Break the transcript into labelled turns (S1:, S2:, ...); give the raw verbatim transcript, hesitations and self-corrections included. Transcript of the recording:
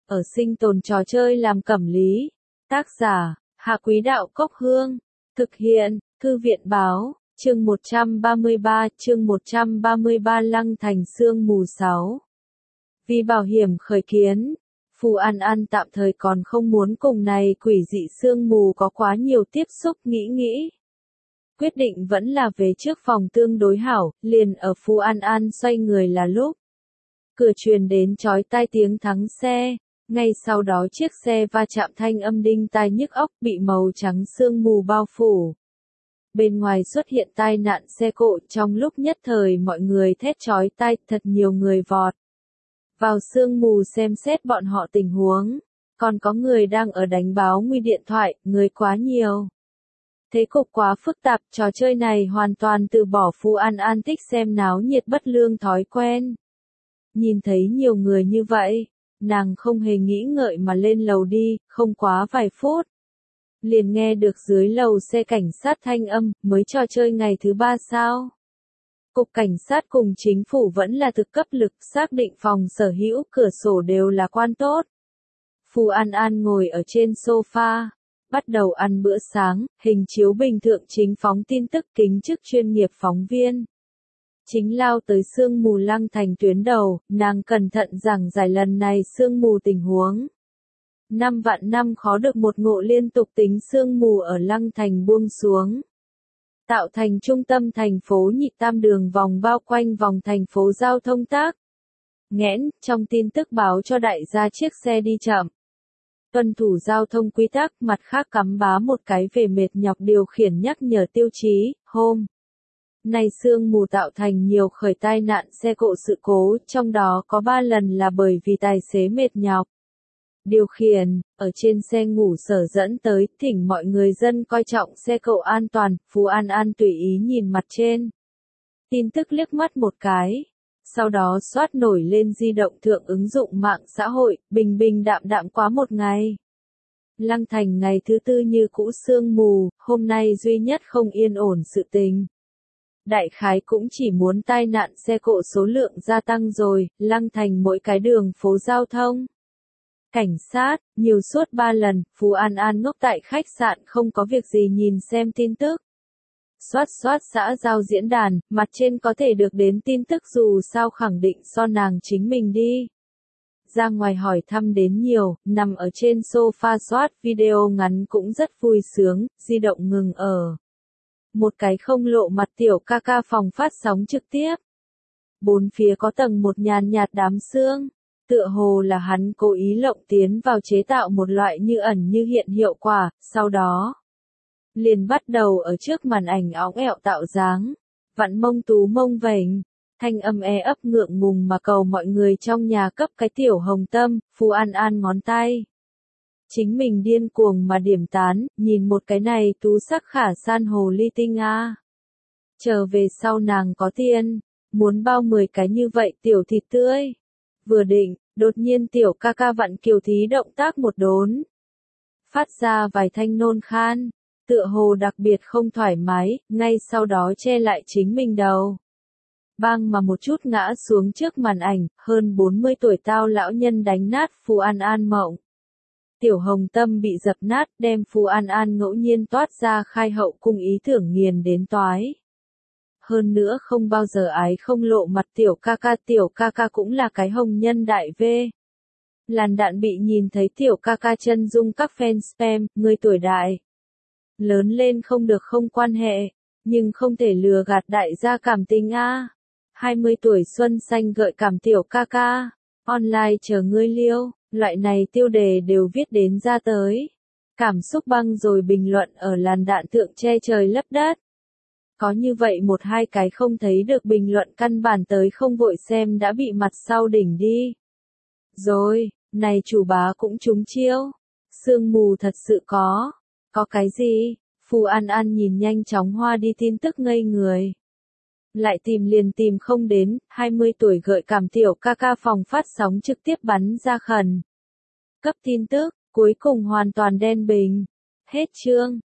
S1: ở sinh tồn trò chơi làm cẩm lý. Tác giả, Hạ Quý Đạo Cốc Hương. Thực hiện, Thư viện Báo, chương một trăm ba mươi ba, chương một trăm ba mươi ba Lăng Thành sương mù sáu. Vì bảo hiểm khởi kiến, Phù An An tạm thời còn không muốn cùng này quỷ dị sương mù có quá nhiều tiếp xúc nghĩ nghĩ. Quyết định vẫn là về trước phòng tương đối hảo, liền ở Phù An An xoay người là lúc. Cửa truyền đến chói tai tiếng thắng xe, ngay sau đó chiếc xe va chạm thanh âm đinh tai nhức óc bị màu trắng sương mù bao phủ. Bên ngoài xuất hiện tai nạn xe cộ trong lúc nhất thời mọi người thét chói tai, thật nhiều người vọt vào sương mù xem xét bọn họ tình huống, còn có người đang ở đánh báo nguy điện thoại, người quá nhiều. Thế cục quá phức tạp, trò chơi này hoàn toàn từ bỏ Phù An An thích xem náo nhiệt bất lương thói quen. Nhìn thấy nhiều người như vậy, nàng không hề nghĩ ngợi mà lên lầu đi, không quá vài phút. Liền nghe được dưới lầu xe cảnh sát thanh âm, mới trò chơi ngày thứ ba sao? Cục cảnh sát cùng chính phủ vẫn là thực cấp lực xác định phòng sở hữu cửa sổ đều là quan tốt. Phù An An ngồi ở trên sofa, bắt đầu ăn bữa sáng, hình chiếu bình thượng chính phóng tin tức kính chức chuyên nghiệp phóng viên. Chính lao tới sương mù Lăng Thành tuyến đầu, nàng cẩn thận giảng giải lần này sương mù tình huống. Năm vạn năm khó được một ngộ liên tục tính sương mù ở Lăng Thành buông xuống. Tạo thành trung tâm thành phố nhị tam đường vòng bao quanh vòng thành phố giao thông tác. Nghẽn, trong tin tức báo cho đại gia chiếc xe đi chậm. Tuân thủ giao thông quy tắc, mặt khác cắm bá một cái về mệt nhọc điều khiển nhắc nhở tiêu chí, hôm. Này sương mù tạo thành nhiều khởi tai nạn xe cộ sự cố, trong đó có ba lần là bởi vì tài xế mệt nhọc. Điều khiển, ở trên xe ngủ sở dẫn tới, thỉnh mọi người dân coi trọng xe cộ an toàn, Phù An An tùy ý nhìn mặt trên. Tin tức liếc mắt một cái. Sau đó soát nổi lên di động thượng ứng dụng mạng xã hội, bình bình đạm đạm quá một ngày. Lăng Thành ngày thứ tư như cũ sương mù, hôm nay duy nhất không yên ổn sự tình. Đại khái cũng chỉ muốn tai nạn xe cộ số lượng gia tăng rồi, Lăng Thành mỗi cái đường phố giao thông. Cảnh sát, nhiều suốt ba lần, Phù An An ngốc tại khách sạn không có việc gì nhìn xem tin tức. Xoát xoát xã giao diễn đàn, mặt trên có thể được đến tin tức dù sao khẳng định so nàng chính mình đi. Ra ngoài hỏi thăm đến nhiều, nằm ở trên sofa soát video ngắn cũng rất vui sướng, di động ngừng ở. Một cái không lộ mặt tiểu ca ca phòng phát sóng trực tiếp. Bốn phía có tầng một nhàn nhạt đám sương, tựa hồ là hắn cố ý lộng tiến vào chế tạo một loại như ẩn như hiện hiệu quả, sau đó liền bắt đầu ở trước màn ảnh óng ẹo tạo dáng, vặn mông tú mông vểnh, thanh âm e ấp ngượng ngùng mà cầu mọi người trong nhà cấp cái tiểu hồng tâm, Phù An An ngón tay. Chính mình điên cuồng mà điểm tán, nhìn một cái này tú sắc khả san hồ ly tinh a. Trở về sau nàng có tiền, muốn bao mười cái như vậy tiểu thịt tươi. Vừa định, đột nhiên tiểu ca ca vặn kiều thí động tác một đốn. Phát ra vài thanh nôn khan, tựa hồ đặc biệt không thoải mái, ngay sau đó che lại chính mình đầu. Bang mà một chút ngã xuống trước màn ảnh, hơn bốn mươi tuổi tao lão nhân đánh nát Phù An An mộng. Tiểu hồng tâm bị dập nát, đem Phù An An ngẫu nhiên toát ra khai hậu cung ý tưởng nghiền đến toái. Hơn nữa không bao giờ ái không lộ mặt tiểu ca ca, tiểu ca ca cũng là cái hồng nhân đại vê. Làn đạn bị nhìn thấy tiểu ca ca chân dung các fan spam, người tuổi đại. Lớn lên không được không quan hệ, nhưng không thể lừa gạt đại gia cảm tình a. hai mươi tuổi xuân xanh gợi cảm tiểu ca ca, online chờ ngươi liêu, loại này tiêu đề đều viết đến ra tới. Cảm xúc băng rồi bình luận ở làn đạn thượng che trời lấp đất. Có như vậy một hai cái không thấy được bình luận căn bản tới không vội xem đã bị mặt sau đỉnh đi. Rồi, này chủ bá cũng trúng chiêu. Sương mù thật sự có. Có cái gì? Phù An An nhìn nhanh chóng hoa đi tin tức ngây người. Lại tìm liền tìm không đến, hai mươi tuổi gợi cảm tiểu ca ca phòng phát sóng trực tiếp bắn ra khẩn. Cấp tin tức, cuối cùng hoàn toàn đen bình. Hết chương.